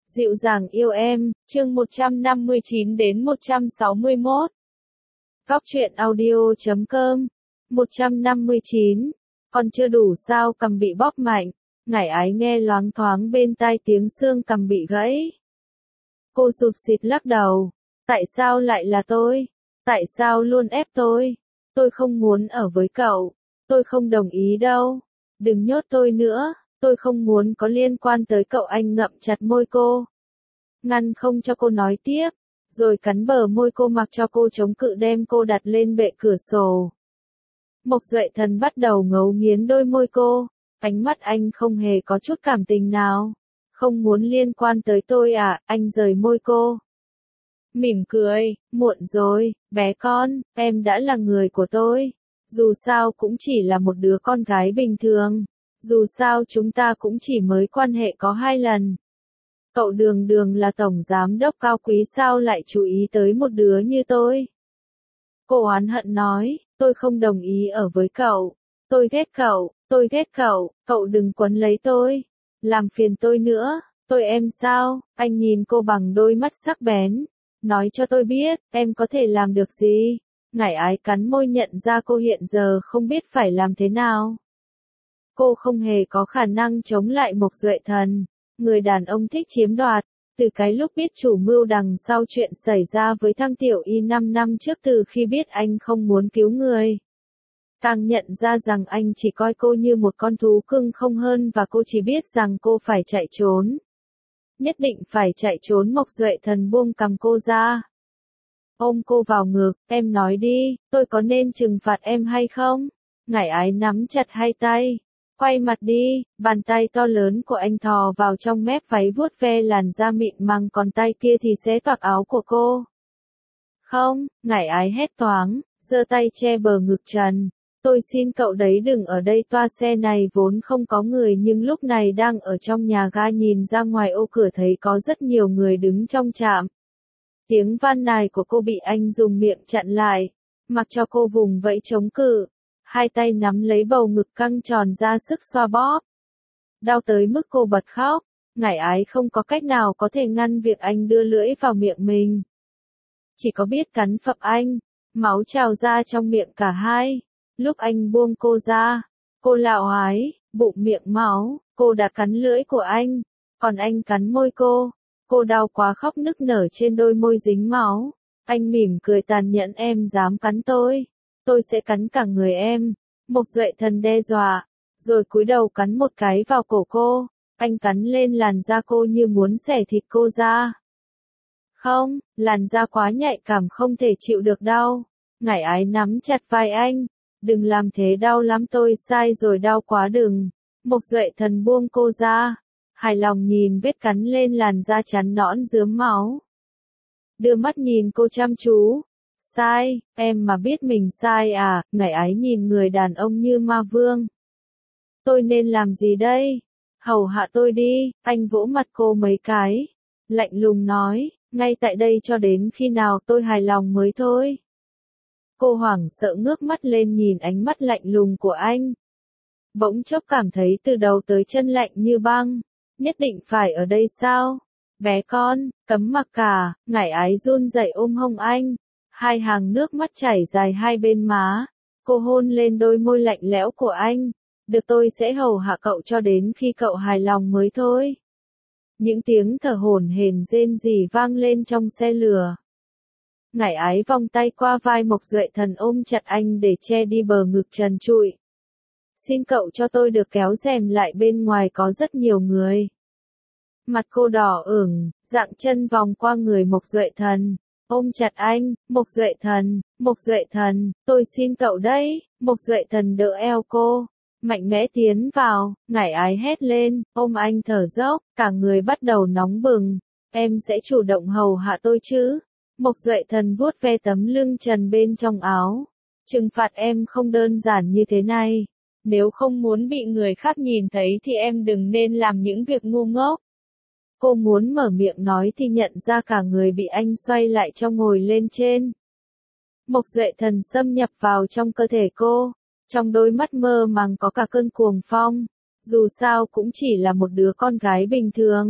Dịu dàng yêu em, chương 159 đến 161. Góc truyện audio.com 159. Còn chưa đủ sao, cằm bị bóp mạnh. Ngải ái nghe loáng thoáng bên tai tiếng xương cằm bị gãy. Cô sụt sịt lắc đầu. Tại sao lại là tôi? Tại sao luôn ép tôi? Tôi không muốn ở với cậu. Tôi không đồng ý đâu. Đừng nhốt tôi nữa. Tôi không muốn có liên quan tới cậu. Anh ngậm chặt môi cô, ngăn không cho cô nói tiếp, rồi cắn bờ môi cô mặc cho cô chống cự, đem cô đặt lên bệ cửa sổ. Mộc Duệ Thần bắt đầu ngấu nghiến đôi môi cô, ánh mắt anh không hề có chút cảm tình nào. Không muốn liên quan tới tôi à? Anh rời môi cô, mỉm cười, muộn rồi, bé con, em đã là người của tôi. Dù sao cũng chỉ là một đứa con gái bình thường. Dù sao chúng ta cũng chỉ mới quan hệ có 2 lần. Cậu đường đường là tổng giám đốc cao quý, sao lại chú ý tới một đứa như tôi? Cô oán hận nói, tôi không đồng ý ở với cậu. Tôi ghét cậu, cậu đừng quấn lấy tôi. Làm phiền tôi nữa, tôi em sao? Anh nhìn cô bằng đôi mắt sắc bén. Nói cho tôi biết, em có thể làm được gì? Ngải ái cắn môi, nhận ra cô hiện giờ không biết phải làm thế nào. Cô không hề có khả năng chống lại Mộc Duệ Thần. Người đàn ông thích chiếm đoạt. Từ cái lúc biết chủ mưu đằng sau chuyện xảy ra với Thăng Tiểu Y 5 năm trước, từ khi biết anh không muốn cứu người, càng nhận ra rằng anh chỉ coi cô như một con thú cưng không hơn, và cô chỉ biết rằng cô phải chạy trốn. Nhất định phải chạy trốn. Mộc Duệ Thần buông cằm cô ra, ôm cô vào ngực, em nói đi, tôi có nên trừng phạt em hay không? Ngải ái nắm chặt hai tay. Quay mặt đi, bàn tay to lớn của anh thò vào trong mép váy vuốt ve làn da mịn màng, còn tay kia thì xé toạc áo của cô. Không, ngải ái hét toáng, giơ tay che bờ ngực trần. Tôi xin cậu đấy, đừng ở đây. Toa xe này vốn không có người, nhưng lúc này đang ở trong nhà ga, nhìn ra ngoài ô cửa thấy có rất nhiều người đứng trong trạm. Tiếng van nài của cô bị anh dùng miệng chặn lại, mặc cho cô vùng vẫy chống cự. Hai tay nắm lấy bầu ngực căng tròn ra sức xoa bóp. Đau tới mức cô bật khóc. Ngải ái không có cách nào có thể ngăn việc anh đưa lưỡi vào miệng mình. Chỉ có biết cắn phập anh. Máu trào ra trong miệng cả hai. Lúc anh buông cô ra, cô lạo ái, bụng miệng máu. Cô đã cắn lưỡi của anh, còn anh cắn môi cô. Cô đau quá khóc nức nở trên đôi môi dính máu. Anh mỉm cười tàn nhẫn, em dám cắn tôi sẽ cắn cả người em. Mộc Duệ Thần đe dọa, rồi cúi đầu cắn một cái vào cổ cô. Anh cắn lên làn da cô như muốn xẻ thịt cô ra. Không, làn da quá nhạy cảm, không thể chịu được đau. Ngải ái nắm chặt vai anh. Đừng làm thế, đau lắm, tôi sai rồi, đau quá đừng. Mộc Duệ Thần buông cô ra, hài lòng nhìn vết cắn lên làn da trắng nõn rướm máu. Đưa mắt nhìn cô chăm chú. Sai, em mà biết mình sai à? Ngải ái nhìn người đàn ông như ma vương. Tôi nên làm gì đây? Hầu hạ tôi đi. Anh vỗ mặt cô mấy cái, lạnh lùng nói, ngay tại đây cho đến khi nào tôi hài lòng mới thôi. Cô hoảng sợ ngước mắt lên nhìn ánh mắt lạnh lùng của anh. Bỗng chốc cảm thấy từ đầu tới chân lạnh như băng. Nhất định phải ở đây sao? Bé con, cấm mặc cả. Ngải ái run rẩy ôm hông anh. Hai hàng nước mắt chảy dài hai bên má. Cô hôn lên đôi môi lạnh lẽo của anh. Được, tôi sẽ hầu hạ cậu cho đến khi cậu hài lòng mới thôi. Những tiếng thở hổn hển rên rỉ vang lên trong xe lửa. Ngải ái vòng tay qua vai Mộc Duệ Thần, ôm chặt anh để che đi bờ ngực trần trụi. Xin cậu cho tôi được kéo rèm lại, bên ngoài có rất nhiều người. Mặt cô đỏ ửng, dạng chân vòng qua người Mộc Duệ Thần. Ôm chặt anh. Mộc Duệ Thần, tôi xin cậu đấy. Mộc Duệ Thần đỡ eo cô, mạnh mẽ tiến vào. Ngải ái hét lên, ôm anh thở dốc, cả người bắt đầu nóng bừng. Em sẽ chủ động hầu hạ tôi chứ? Mộc Duệ Thần vuốt ve tấm lưng trần bên trong áo. Trừng phạt em không đơn giản như thế này. Nếu không muốn bị người khác nhìn thấy thì em đừng nên làm những việc ngu ngốc. Cô muốn mở miệng nói thì nhận ra cả người bị anh xoay lại cho ngồi lên trên. Mộc Duệ Thần xâm nhập vào trong cơ thể cô. Trong đôi mắt mơ màng có cả cơn cuồng phong. Dù sao cũng chỉ là một đứa con gái bình thường.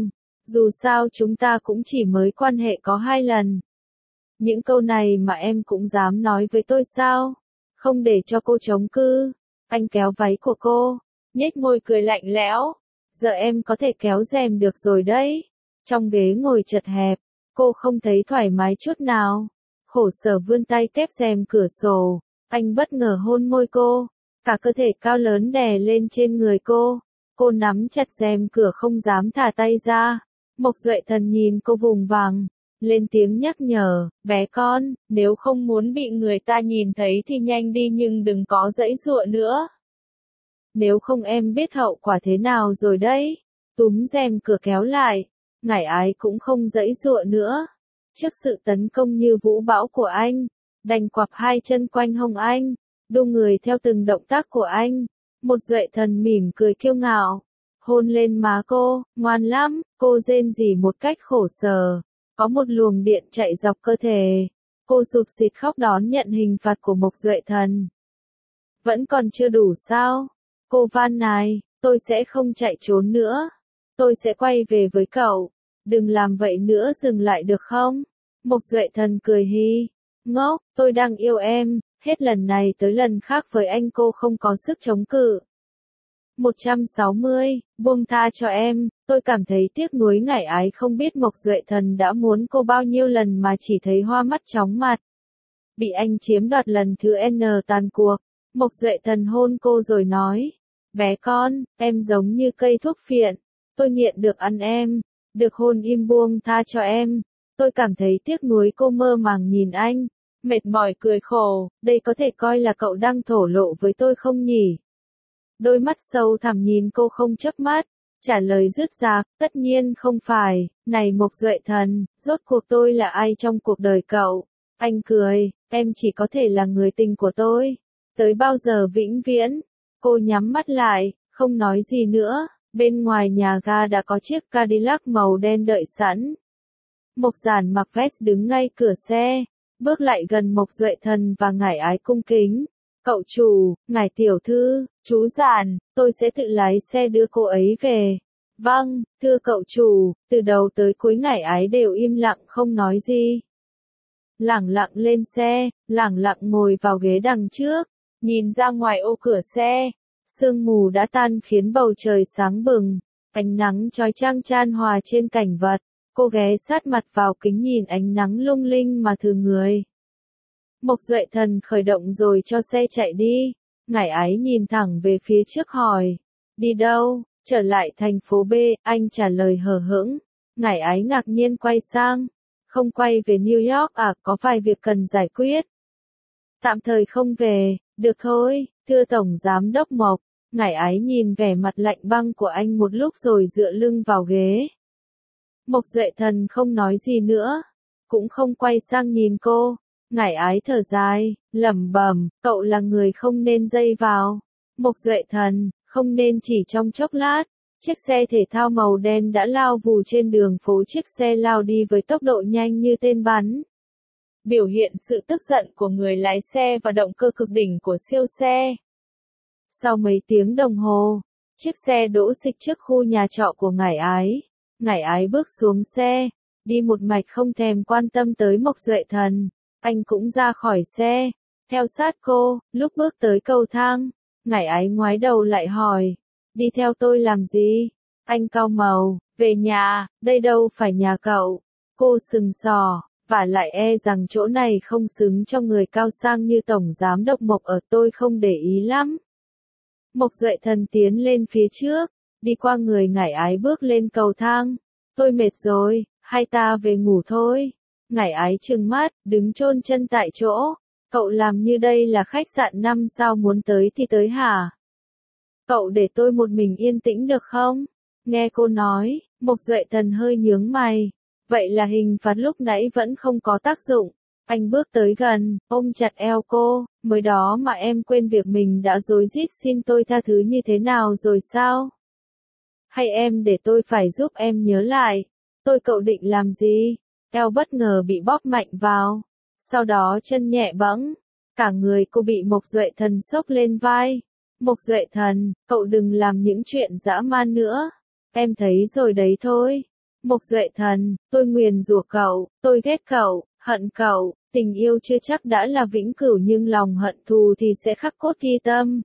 Dù sao chúng ta cũng chỉ mới quan hệ có 2 lần. Những câu này mà em cũng dám nói với tôi sao? Không để cho cô chống cự. Anh kéo váy của cô, nhếch môi cười lạnh lẽo. Giờ em có thể kéo rèm được rồi đấy. Trong ghế ngồi chật hẹp, cô không thấy thoải mái chút nào. Khổ sở vươn tay kép rèm cửa sổ. Anh bất ngờ hôn môi cô. Cả cơ thể cao lớn đè lên trên người cô. Cô nắm chặt rèm cửa không dám thả tay ra. Mộc Duệ Thần nhìn cô vùng vằng, lên tiếng nhắc nhở, bé con, nếu không muốn bị người ta nhìn thấy thì nhanh đi nhưng đừng có giãy giụa nữa. Nếu không em biết hậu quả thế nào rồi đấy. Túm rèm cửa kéo lại, Ngải Ái cũng không giãy giụa nữa. Trước sự tấn công như vũ bão của anh, đành quặp 2 chân quanh hông anh, đu người theo từng động tác của anh. Một Duệ Thần mỉm cười kiêu ngạo, hôn lên má cô, ngoan lắm, cô rên rỉ một cách khổ sở. Có một luồng điện chạy dọc cơ thể. Cô sụt sịt khóc đón nhận hình phạt của Mộc Duệ Thần. Vẫn còn chưa đủ sao? Cô van nài, tôi sẽ không chạy trốn nữa. Tôi sẽ quay về với cậu. Đừng làm vậy nữa, dừng lại được không? Mộc Duệ Thần cười hi. Ngốc, tôi đang yêu em, hết lần này tới lần khác với anh cô không có sức chống cự. 160, buông tha cho em, tôi cảm thấy tiếc nuối. Ngải Ái không biết Mộc Duệ Thần đã muốn cô bao nhiêu lần mà chỉ thấy hoa mắt chóng mặt. Bị anh chiếm đoạt lần thứ N tàn cuộc, Mộc Duệ Thần hôn cô rồi nói, bé con, em giống như cây thuốc phiện, tôi nghiện được ăn em, được hôn im buông tha cho em. Tôi cảm thấy tiếc nuối. Cô mơ màng nhìn anh, mệt mỏi cười khổ, đây có thể coi là cậu đang thổ lộ với tôi không nhỉ? Đôi mắt sâu thẳm nhìn cô không chớp mắt, trả lời dứt dạc, tất nhiên không phải. Này Mộc Duệ Thần, rốt cuộc tôi là ai trong cuộc đời cậu? Anh cười, em chỉ có thể là người tình của tôi. Tới bao giờ vĩnh viễn? Cô nhắm mắt lại, không nói gì nữa. Bên ngoài nhà ga đã có chiếc Cadillac màu đen đợi sẵn. Mộc Giản mặc vest đứng ngay cửa xe, bước lại gần Mộc Duệ Thần và Ngải Ái cung kính. Cậu chủ, Ngải tiểu thư, chú Giản, tôi sẽ tự lái xe đưa cô ấy về. Vâng, thưa cậu chủ. Từ đầu tới cuối Ngải Ái đều im lặng không nói gì. Lẳng lặng lên xe, lẳng lặng ngồi vào ghế đằng trước, nhìn ra ngoài ô cửa xe. Sương mù đã tan khiến bầu trời sáng bừng, ánh nắng chói chang chan hòa trên cảnh vật. Cô ghé sát mặt vào kính nhìn ánh nắng lung linh mà thử người. Mộc Duệ Thần khởi động rồi cho xe chạy đi. Ngải Ái nhìn thẳng về phía trước hỏi, đi đâu? Trở lại thành phố B, anh trả lời hờ hững. Ngải Ái ngạc nhiên quay sang, không quay về New York à, có vài việc cần giải quyết. Tạm thời không về, được thôi, thưa Tổng Giám đốc Mộc. Ngải Ái nhìn vẻ mặt lạnh băng của anh một lúc rồi dựa lưng vào ghế. Mộc Duệ Thần không nói gì nữa, cũng không quay sang nhìn cô. Ngải Ái thở dài, lẩm bẩm, cậu là người không nên dây vào. Mộc Duệ Thần, không nên. Chỉ trong chốc lát, chiếc xe thể thao màu đen đã lao vù trên đường phố. Chiếc xe lao đi với tốc độ nhanh như tên bắn, biểu hiện sự tức giận của người lái xe và động cơ cực đỉnh của siêu xe. Sau mấy tiếng đồng hồ, chiếc xe đỗ xịch trước khu nhà trọ của Ngải Ái. Ngải Ái bước xuống xe, đi một mạch không thèm quan tâm tới Mộc Duệ Thần. Anh cũng ra khỏi xe, theo sát cô. Lúc bước tới cầu thang, Ngải Ái ngoái đầu lại hỏi, đi theo tôi làm gì? Anh cau màu, về nhà, đây đâu phải nhà cậu. Cô sừng sỏ, vả lại rằng chỗ này không xứng cho người cao sang như Tổng Giám đốc Mộc ở, tôi không để ý lắm. Mộc Duệ Thần tiến lên phía trước, đi qua người Ngải Ái bước lên cầu thang. Tôi mệt rồi, hai ta về ngủ thôi. Ngải Ái trừng mắt, đứng chôn chân tại chỗ. Cậu làm như đây là khách sạn 5 sao, muốn tới thì tới hả? Cậu để tôi một mình yên tĩnh được không? Nghe cô nói, Mộc Duệ Thần hơi nhướng mày. Vậy là hình phạt lúc nãy vẫn không có tác dụng. Anh bước tới gần, ôm chặt eo cô. Mới đó mà em quên việc mình đã rối rít xin tôi tha thứ như thế nào rồi sao? Hay em để tôi phải giúp em nhớ lại? Tôi cậu định làm gì? Eo bất ngờ bị bóp mạnh vào. Sau đó chân nhẹ bẫng. Cả người cô bị Mộc Duệ Thần xốc lên vai. Mộc Duệ Thần, cậu đừng làm những chuyện dã man nữa. Em thấy rồi đấy thôi. Mộc Duệ Thần, tôi nguyền rủa cậu, tôi ghét cậu, hận cậu, tình yêu chưa chắc đã là vĩnh cửu nhưng lòng hận thù thì sẽ khắc cốt ghi tâm.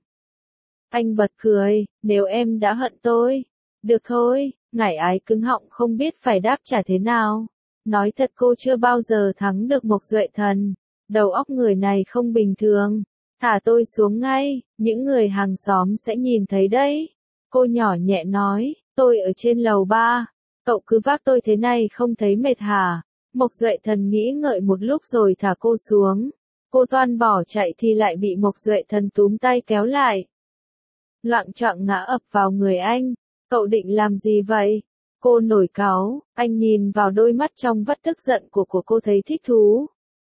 Anh bật cười, nếu em đã hận tôi. Được thôi, Ngải Ái cứng họng không biết phải đáp trả thế nào. Nói thật cô chưa bao giờ thắng được Mộc Duệ Thần. Đầu óc người này không bình thường. Thả tôi xuống ngay, những người hàng xóm sẽ nhìn thấy đấy. Cô nhỏ nhẹ nói, tôi ở trên lầu 3. Cậu cứ vác tôi thế này không thấy mệt hả? Mộc Duệ Thần nghĩ ngợi một lúc rồi thả cô xuống. Cô toan bỏ chạy thì lại bị Mộc Duệ Thần túm tay kéo lại. Loạng choạng ngã ập vào người anh. Cậu định làm gì vậy? Cô nổi cáu, anh nhìn vào đôi mắt trong vắt tức giận của cô thấy thích thú.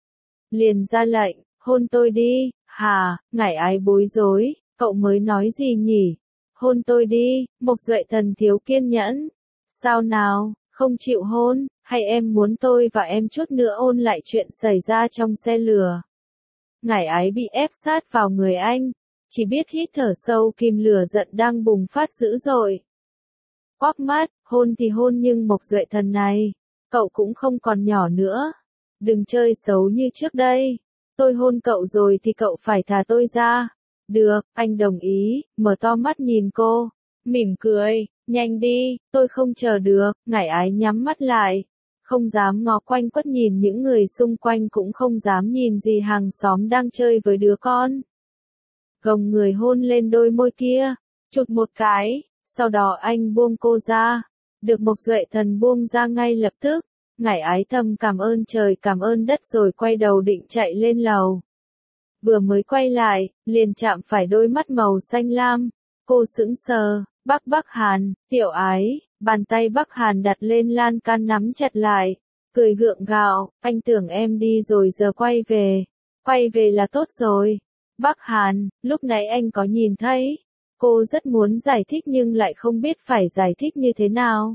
Liền ra lệnh, hôn tôi đi, hà, Ngải Ái bối rối, cậu mới nói gì nhỉ? Hôn tôi đi, Mộc Duệ Thần thiếu kiên nhẫn. Sao nào, không chịu hôn, hay em muốn tôi và em chút nữa ôn lại chuyện xảy ra trong xe lửa? Ngải Ái bị ép sát vào người anh, chỉ biết hít thở sâu kìm lửa giận đang bùng phát dữ dội. Quắc mắt, hôn thì hôn nhưng Mộc Duệ Thần này, cậu cũng không còn nhỏ nữa. Đừng chơi xấu như trước đây. Tôi hôn cậu rồi thì cậu phải thả tôi ra. Được, anh đồng ý, mở to mắt nhìn cô. Mỉm cười, nhanh đi, tôi không chờ được. Ngải Ái nhắm mắt lại. Không dám ngó quanh quất nhìn những người xung quanh cũng không dám nhìn gì hàng xóm đang chơi với đứa con. Gồng người hôn lên đôi môi kia. Chụt một cái. Sau đó anh buông cô ra. Được Mộc Duệ Thần buông ra ngay lập tức. Ngải Ái thầm cảm ơn trời cảm ơn đất rồi quay đầu định chạy lên lầu. Vừa mới quay lại, liền chạm phải đôi mắt màu xanh lam. Cô sững sờ, Bắc Hàn, Tiểu Ái, bàn tay Bắc Hàn đặt lên lan can nắm chặt lại. Cười gượng gạo, anh tưởng em đi rồi giờ quay về. Quay về là tốt rồi. Bắc Hàn, lúc nãy anh có nhìn thấy. Cô rất muốn giải thích nhưng lại không biết phải giải thích như thế nào.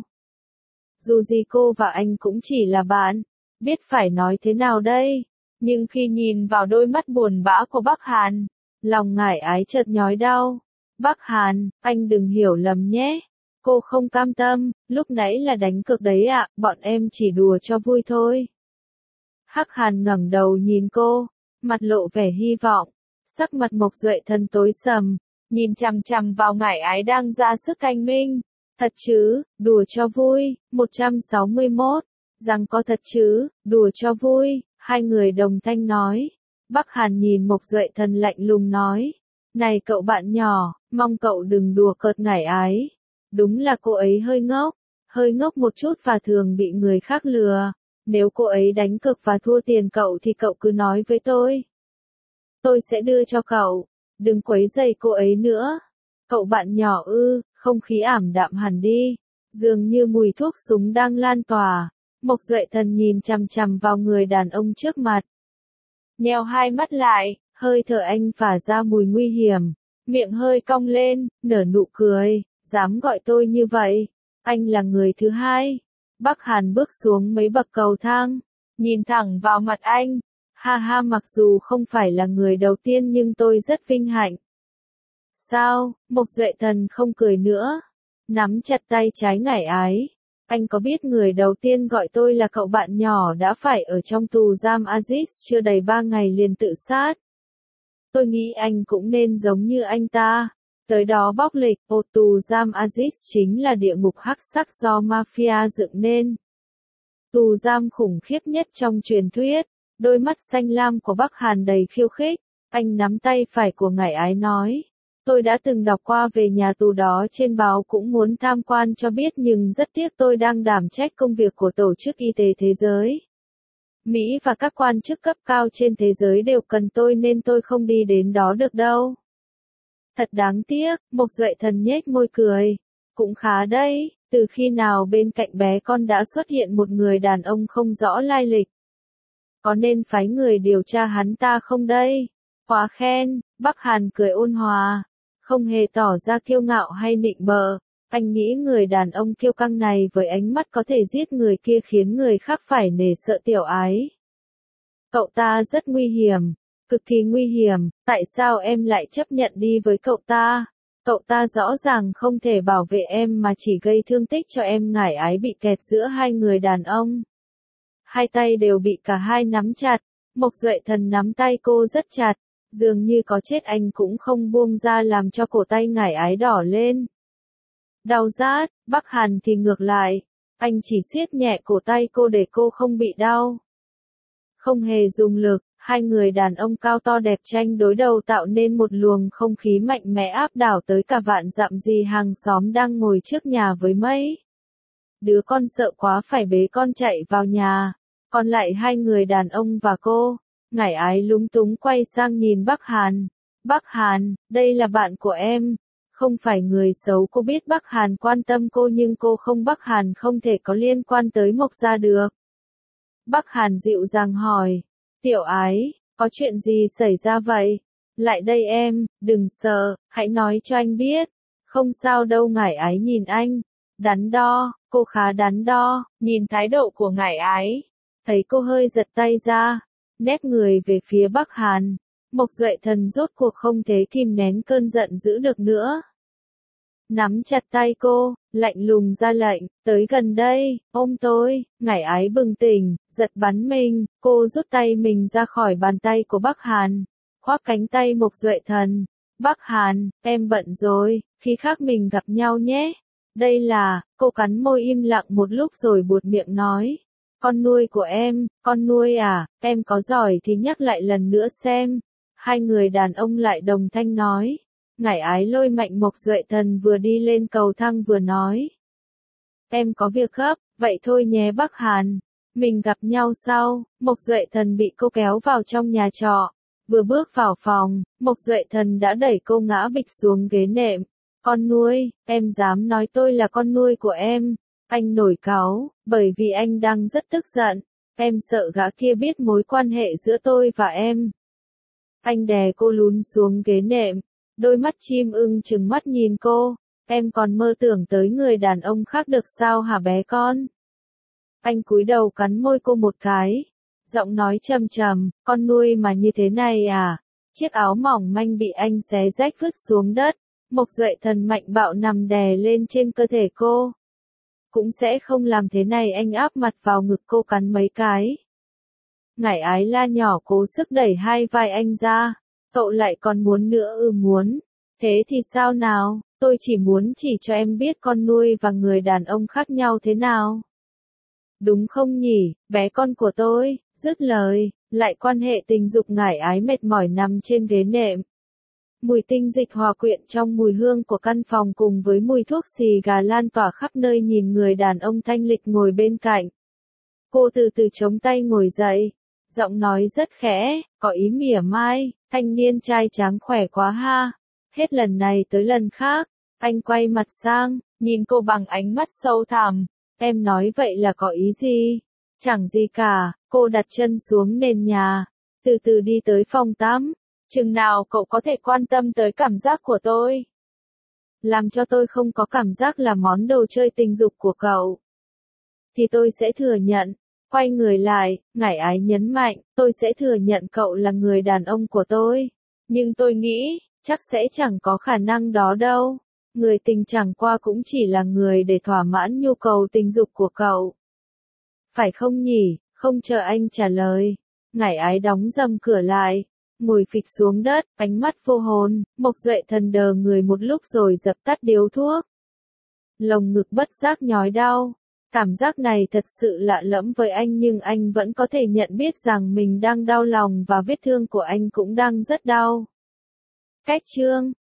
Dù gì cô và anh cũng chỉ là bạn, biết phải nói thế nào đây. Nhưng khi nhìn vào đôi mắt buồn bã của Bắc Hàn, lòng Ngải Ái chợt nhói đau. Bắc Hàn, anh đừng hiểu lầm nhé. Cô không cam tâm, lúc nãy là đánh cược đấy ạ, bọn em chỉ đùa cho vui thôi. Hắc Hàn ngẩng đầu nhìn cô, mặt lộ vẻ hy vọng. Sắc mặt Mộc Duệ Thần tối sầm, nhìn chằm chằm vào Ngải Ái đang ra sức canh minh. Thật chứ, đùa cho vui. 161. Rằng có thật chứ, đùa cho vui. Hai người đồng thanh nói. Bắc Hàn nhìn Mộc Duệ Thần lạnh lùng nói. Này cậu bạn nhỏ, mong cậu đừng đùa cợt Ngải Ái. Đúng là cô ấy hơi ngốc một chút và thường bị người khác lừa. Nếu cô ấy đánh cược và thua tiền cậu thì cậu cứ nói với tôi. Tôi sẽ đưa cho cậu. Đừng quấy rầy cô ấy nữa. Cậu bạn nhỏ ư, không khí ảm đạm hẳn đi. Dường như mùi thuốc súng đang lan tỏa. Mộc Duệ Thần nhìn chằm chằm vào người đàn ông trước mặt. Nheo hai mắt lại, hơi thở anh phả ra mùi nguy hiểm. Miệng hơi cong lên, nở nụ cười. Dám gọi tôi như vậy. Anh là người thứ hai. Bắc Hàn bước xuống mấy bậc cầu thang. Nhìn thẳng vào mặt anh. Ha ha, mặc dù không phải là người đầu tiên nhưng tôi rất vinh hạnh. Sao? Mộc Duệ Thần không cười nữa. Nắm chặt tay trái Ngải Ái. Anh có biết người đầu tiên gọi tôi là cậu bạn nhỏ đã phải ở trong tù giam Aziz chưa đầy 3 ngày liền tự sát. Tôi nghĩ anh cũng nên giống như anh ta. Tới đó bóc lịch, tù giam Aziz chính là địa ngục hắc sắc do mafia dựng nên. Tù giam khủng khiếp nhất trong truyền thuyết. Đôi mắt xanh lam của Bắc Hàn đầy khiêu khích. Anh nắm tay phải của Ngải Ái nói. Tôi đã từng đọc qua về nhà tù đó trên báo cũng muốn tham quan cho biết nhưng rất tiếc tôi đang đảm trách công việc của Tổ chức Y tế Thế giới. Mỹ và các quan chức cấp cao trên thế giới đều cần tôi nên tôi không đi đến đó được đâu. Thật đáng tiếc, Mộc Duệ Thần nhếch môi cười. Cũng khá đấy, từ khi nào bên cạnh bé con đã xuất hiện một người đàn ông không rõ lai lịch. Có nên phái người điều tra hắn ta không đây? Quá khen, Bắc Hàn cười ôn hòa. Không hề tỏ ra kiêu ngạo hay nịnh bợ. Anh nghĩ người đàn ông kiêu căng này với ánh mắt có thể giết người kia khiến người khác phải nể sợ Tiểu Ái. Cậu ta rất nguy hiểm, cực kỳ nguy hiểm, tại sao em lại chấp nhận đi với cậu ta? Cậu ta rõ ràng không thể bảo vệ em mà chỉ gây thương tích cho em. Ngải ái bị kẹt giữa hai người đàn ông. Hai tay đều bị cả hai nắm chặt. Mộc Duệ Thần nắm tay cô rất chặt. Dường như có chết anh cũng không buông ra, làm cho cổ tay Ngải ái đỏ lên. Đau rát. Bắc Hàn thì ngược lại. Anh chỉ siết nhẹ cổ tay cô để cô không bị đau. Không hề dùng lực. Hai người đàn ông cao to đẹp tranh đối đầu tạo nên một luồng không khí mạnh mẽ áp đảo tới cả vạn dặm. Dì hàng xóm đang ngồi trước nhà với mấy đứa con sợ quá phải bế con chạy vào nhà. Còn lại hai người đàn ông và cô. Ngải ái lúng túng quay sang nhìn Bắc Hàn. Bắc Hàn, đây là bạn của em. Không phải người xấu. Cô biết Bắc Hàn quan tâm cô nhưng cô không. Bắc Hàn không thể có liên quan tới Mộc gia được. Bắc Hàn dịu dàng hỏi. Tiểu ái, có chuyện gì xảy ra vậy? Lại đây em, đừng sợ, hãy nói cho anh biết. Không sao đâu. Ngải ái nhìn anh. Đắn đo, cô khá đắn đo. Nhìn thái độ của Ngải ái, thấy cô hơi giật tay ra, nép người về phía Bắc Hàn. Mộc Duệ Thần rốt cuộc không thể kìm nén cơn giận dữ được nữa. Nắm chặt tay cô, lạnh lùng ra lệnh, tới gần đây, ôm tôi. Ngải ái bừng tỉnh, giật bắn mình, cô rút tay mình ra khỏi bàn tay của Bắc Hàn, khoác cánh tay Mộc Duệ Thần. Bắc Hàn, em bận rồi, khi khác mình gặp nhau nhé. Đây là, cô cắn môi im lặng một lúc rồi buột miệng nói. Con nuôi của em, con nuôi à, em có giỏi thì nhắc lại lần nữa xem. Hai người đàn ông lại đồng thanh nói. Ngải ái lôi mạnh Mộc Duệ Thần vừa đi lên cầu thang vừa nói. Em có việc gấp, vậy thôi nhé Bắc Hàn. Mình gặp nhau sau. Mộc Duệ Thần bị cô kéo vào trong nhà trọ. Vừa bước vào phòng, Mộc Duệ Thần đã đẩy cô ngã bịch xuống ghế nệm. Con nuôi, em dám nói tôi là con nuôi của em. Anh nổi cáu, bởi vì anh đang rất tức giận. Em sợ gã kia biết mối quan hệ giữa tôi và em. Anh đè cô lún xuống ghế nệm. Đôi mắt chim ưng trừng mắt nhìn cô. Em còn mơ tưởng tới người đàn ông khác được sao hả bé con? Anh cúi đầu cắn môi cô một cái. Giọng nói trầm trầm, con nuôi mà như thế này à? Chiếc áo mỏng manh bị anh xé rách vứt xuống đất. Mộc Duệ Thần mạnh bạo nằm đè lên trên cơ thể cô. Cũng sẽ không làm thế này. Anh áp mặt vào ngực cô cắn mấy cái. Ngải ái la nhỏ cố sức đẩy hai vai anh ra. Cậu lại còn muốn nữa? Muốn. Thế thì sao nào? Tôi chỉ muốn chỉ cho em biết con nuôi và người đàn ông khác nhau thế nào. Đúng không nhỉ, bé con của tôi? Dứt lời, lại quan hệ tình dục. Ngải ái mệt mỏi nằm trên ghế nệm. Mùi tinh dịch hòa quyện trong mùi hương của căn phòng cùng với mùi thuốc xì gà lan tỏa khắp nơi. Nhìn người đàn ông thanh lịch ngồi bên cạnh. Cô từ từ chống tay ngồi dậy. Giọng nói rất khẽ, có ý mỉa mai. Thanh niên trai tráng khỏe quá ha. Hết lần này tới lần khác. Anh quay mặt sang, nhìn cô bằng ánh mắt sâu thẳm. Em nói vậy là có ý gì? Chẳng gì cả. Cô đặt chân xuống nền nhà. Từ từ đi tới phòng tắm. Chừng nào cậu có thể quan tâm tới cảm giác của tôi? Làm cho tôi không có cảm giác là món đồ chơi tình dục của cậu. Thì tôi sẽ thừa nhận. Quay người lại, Ngải ái nhấn mạnh, tôi sẽ thừa nhận cậu là người đàn ông của tôi. Nhưng tôi nghĩ, chắc sẽ chẳng có khả năng đó đâu. Người tình chẳng qua cũng chỉ là người để thỏa mãn nhu cầu tình dục của cậu. Phải không nhỉ? Không chờ anh trả lời. Ngải ái đóng rầm cửa lại. Ngồi phịch xuống đất, ánh mắt vô hồn. Mộc Duệ Thần đờ người một lúc rồi dập tắt điếu thuốc. Lồng ngực bất giác nhói đau. Cảm giác này thật sự lạ lẫm với anh nhưng anh vẫn có thể nhận biết rằng mình đang đau lòng và vết thương của anh cũng đang rất đau. Cách chương